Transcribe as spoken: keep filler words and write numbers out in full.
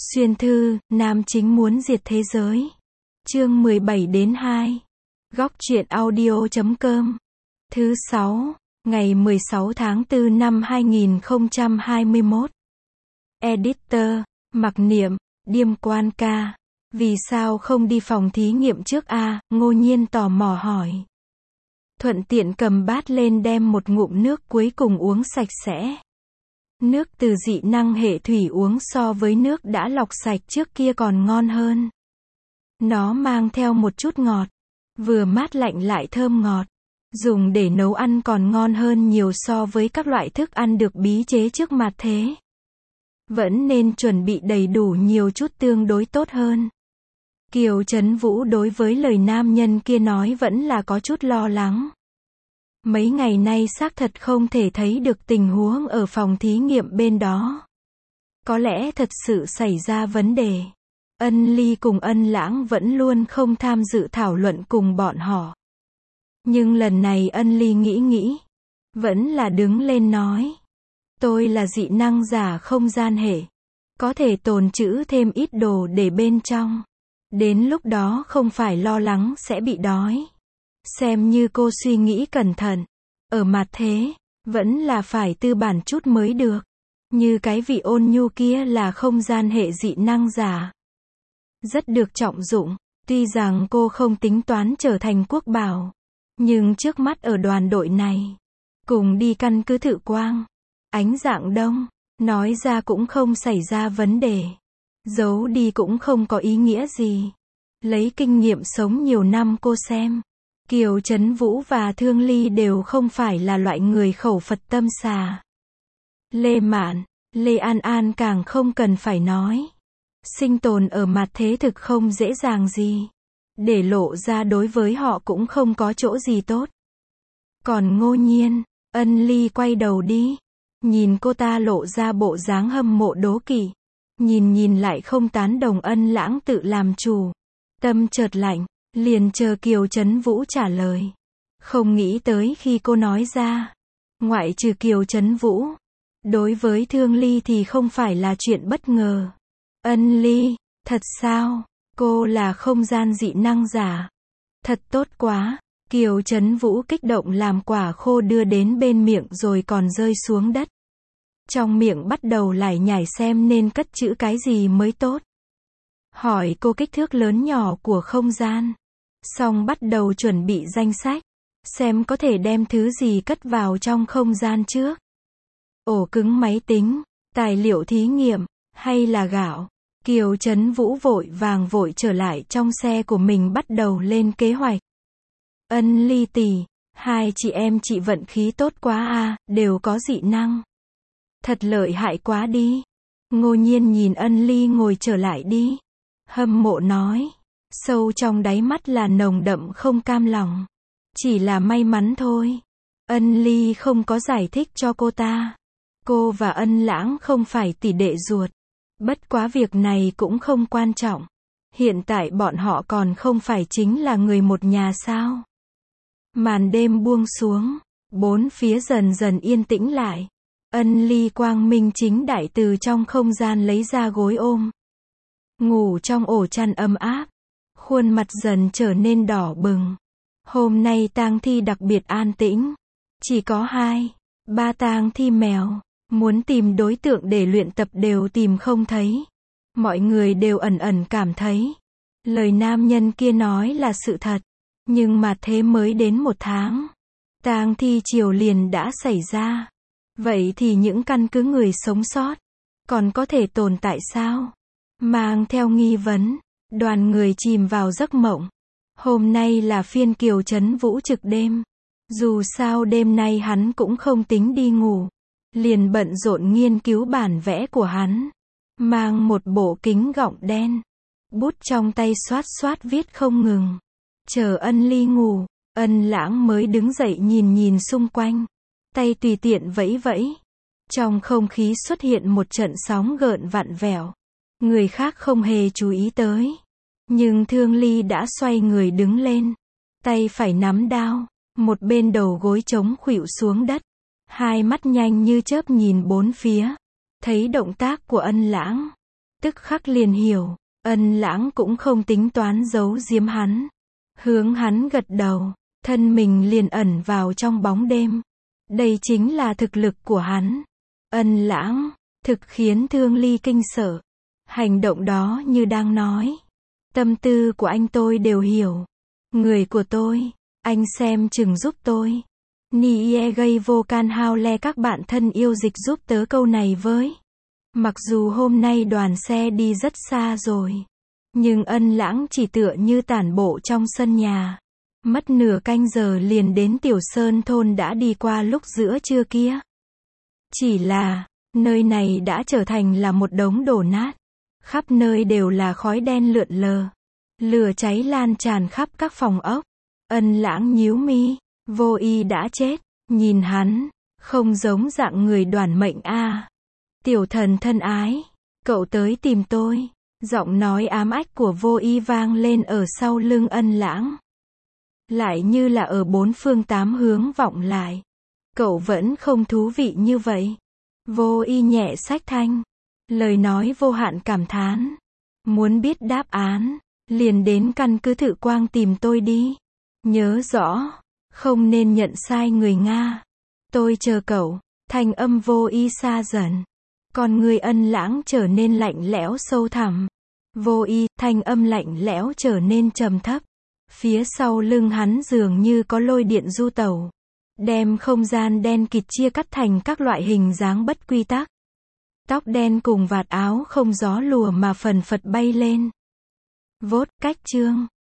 Xuyên thư, nam chính muốn diệt thế giới. Chương mười bảy đến hai. Góc truyện audio chấm com. Thứ sáu, ngày mười sáu tháng tư năm hai nghìn không trăm hai mươi mốt. Editor, Mặc Niệm, Điềm Quan ca. Vì sao không đi phòng thí nghiệm trước a? Ngô Nhiên tò mò hỏi. Thuận tiện cầm bát lên đem một ngụm nước cuối cùng uống sạch sẽ. Nước từ dị năng hệ thủy uống so với nước đã lọc sạch trước kia còn ngon hơn. Nó mang theo một chút ngọt, vừa mát lạnh lại thơm ngọt. Dùng để nấu ăn còn ngon hơn nhiều so với các loại thức ăn được bí chế trước mặt thế. Vẫn nên chuẩn bị đầy đủ nhiều chút tương đối tốt hơn. Kiều Trấn Vũ đối với lời nam nhân kia nói vẫn là có chút lo lắng. Mấy ngày nay xác thật không thể thấy được tình huống ở phòng thí nghiệm bên đó. Có lẽ thật sự xảy ra vấn đề. Ân Ly cùng Ân Lãng vẫn luôn không tham dự thảo luận cùng bọn họ. Nhưng lần này Ân Ly nghĩ nghĩ, vẫn là đứng lên nói. Tôi là dị năng giả không gian hệ. Có thể tồn trữ thêm ít đồ để bên trong. Đến lúc đó không phải lo lắng sẽ bị đói. Xem như cô suy nghĩ cẩn thận. Ở mặt thế, vẫn là phải tư bản chút mới được. Như cái vị Ôn Nhu kia là không gian hệ dị năng giả. Rất được trọng dụng, tuy rằng cô không tính toán trở thành quốc bảo. Nhưng trước mắt ở đoàn đội này, cùng đi căn cứ Thự Quang, Ánh Dạng Đông, nói ra cũng không xảy ra vấn đề. Giấu đi cũng không có ý nghĩa gì. Lấy kinh nghiệm sống nhiều năm cô xem. Kiều Trấn Vũ và Thương Ly đều không phải là loại người khẩu Phật tâm xà. Lê Mạn, Lê An An càng không cần phải nói. Sinh tồn ở mặt thế thực không dễ dàng gì. Để lộ ra đối với họ cũng không có chỗ gì tốt. Còn Ngô Nhiên, Ân Ly quay đầu đi. Nhìn cô ta lộ ra bộ dáng hâm mộ đố kỵ. Nhìn nhìn lại không tán đồng Ân Lãng tự làm chủ. Tâm chợt lạnh. Liền chờ Kiều Trấn Vũ trả lời. Không nghĩ tới khi cô nói ra. Ngoại trừ Kiều Trấn Vũ. Đối với Thương Ly thì không phải là chuyện bất ngờ. Ân Ly, thật sao? Cô là không gian dị năng giả. Thật tốt quá. Kiều Trấn Vũ kích động làm quả khô đưa đến bên miệng rồi còn rơi xuống đất. Trong miệng bắt đầu lải nhải xem nên cất chữ cái gì mới tốt. Hỏi cô kích thước lớn nhỏ của không gian. Xong bắt đầu chuẩn bị danh sách. Xem có thể đem thứ gì cất vào trong không gian trước. Ổ cứng máy tính, tài liệu thí nghiệm, hay là gạo. Kiều Trấn Vũ vội vàng vội trở lại trong xe của mình bắt đầu lên kế hoạch. Ân Ly tỷ, hai chị em chị vận khí tốt quá a, đều có dị năng. Thật lợi hại quá đi. Ngô Nhiên nhìn Ân Ly ngồi trở lại đi. Hâm mộ nói. Sâu trong đáy mắt là nồng đậm không cam lòng. Chỉ là may mắn thôi. Ân Ly không có giải thích cho cô ta. Cô và Ân Lãng không phải tỷ đệ ruột. Bất quá việc này cũng không quan trọng. Hiện tại bọn họ còn không phải chính là người một nhà sao. Màn đêm buông xuống. Bốn phía dần dần yên tĩnh lại. Ân Ly quang minh chính đại từ trong không gian lấy ra gối ôm. Ngủ trong ổ chăn ấm áp. Khuôn mặt dần trở nên đỏ bừng. Hôm nay tang thi đặc biệt an tĩnh. Chỉ có hai, ba tang thi mèo. Muốn tìm đối tượng để luyện tập đều tìm không thấy. Mọi người đều ẩn ẩn cảm thấy. Lời nam nhân kia nói là sự thật. Nhưng mà thế mới đến một tháng. Tang thi triều liền đã xảy ra. Vậy thì những căn cứ người sống sót. Còn có thể tồn tại sao? Mang theo nghi vấn. Đoàn người chìm vào giấc mộng. Hôm nay là phiên Kiều Trấn Vũ trực đêm. Dù sao đêm nay hắn cũng không tính đi ngủ. Liền bận rộn nghiên cứu bản vẽ của hắn. Mang một bộ kính gọng đen. Bút trong tay xoát xoát viết không ngừng. Chờ Ân Ly ngủ. Ân Lãng mới đứng dậy nhìn nhìn xung quanh. Tay tùy tiện vẫy vẫy. Trong không khí xuất hiện một trận sóng gợn vặn vẹo. Người khác không hề chú ý tới. Nhưng Thương Ly đã xoay người đứng lên. Tay phải nắm đao. Một bên đầu gối chống khuỵu xuống đất. Hai mắt nhanh như chớp nhìn bốn phía. Thấy động tác của Ân Lãng. Tức khắc liền hiểu, Ân Lãng cũng không tính toán giấu giếm hắn. Hướng hắn gật đầu, thân mình liền ẩn vào trong bóng đêm. Đây chính là thực lực của hắn. Ân Lãng, thực khiến Thương Ly kinh sợ. Hành động đó như đang nói. Tâm tư của anh tôi đều hiểu. Người của tôi, anh xem chừng giúp tôi. Nie gây vô can hao le các bạn thân yêu dịch giúp tớ câu này với. Mặc dù hôm nay đoàn xe đi rất xa rồi. Nhưng Ân Lãng chỉ tựa như tản bộ trong sân nhà. Mất nửa canh giờ liền đến Tiểu Sơn thôn đã đi qua lúc giữa trưa kia. Chỉ là, nơi này đã trở thành là một đống đổ nát. Khắp nơi đều là khói đen lượn lờ. Lửa cháy lan tràn khắp các phòng ốc. Ân Lãng nhíu mi, Vô Y đã chết, nhìn hắn, không giống dạng người đoản mệnh a. Tiểu thần thân ái, cậu tới tìm tôi. Giọng nói ám ách của Vô Y vang lên ở sau lưng Ân Lãng. Lại như là ở bốn phương tám hướng vọng lại. Cậu vẫn không thú vị như vậy. Vô Y nhẹ sách thanh. Lời nói vô hạn cảm thán. Muốn biết đáp án, liền đến căn cứ Thự Quang tìm tôi đi. Nhớ rõ, không nên nhận sai người Nga. Tôi chờ cậu. Thanh âm Vô Y xa dần. Con người Ân Lãng trở nên lạnh lẽo sâu thẳm. Vô Y, thanh âm lạnh lẽo trở nên trầm thấp. Phía sau lưng hắn dường như có lôi điện du tẩu. Đem không gian đen kịt chia cắt thành các loại hình dáng bất quy tắc. Tóc đen cùng vạt áo không gió lùa mà phần phật bay lên. Vốt, cách chương.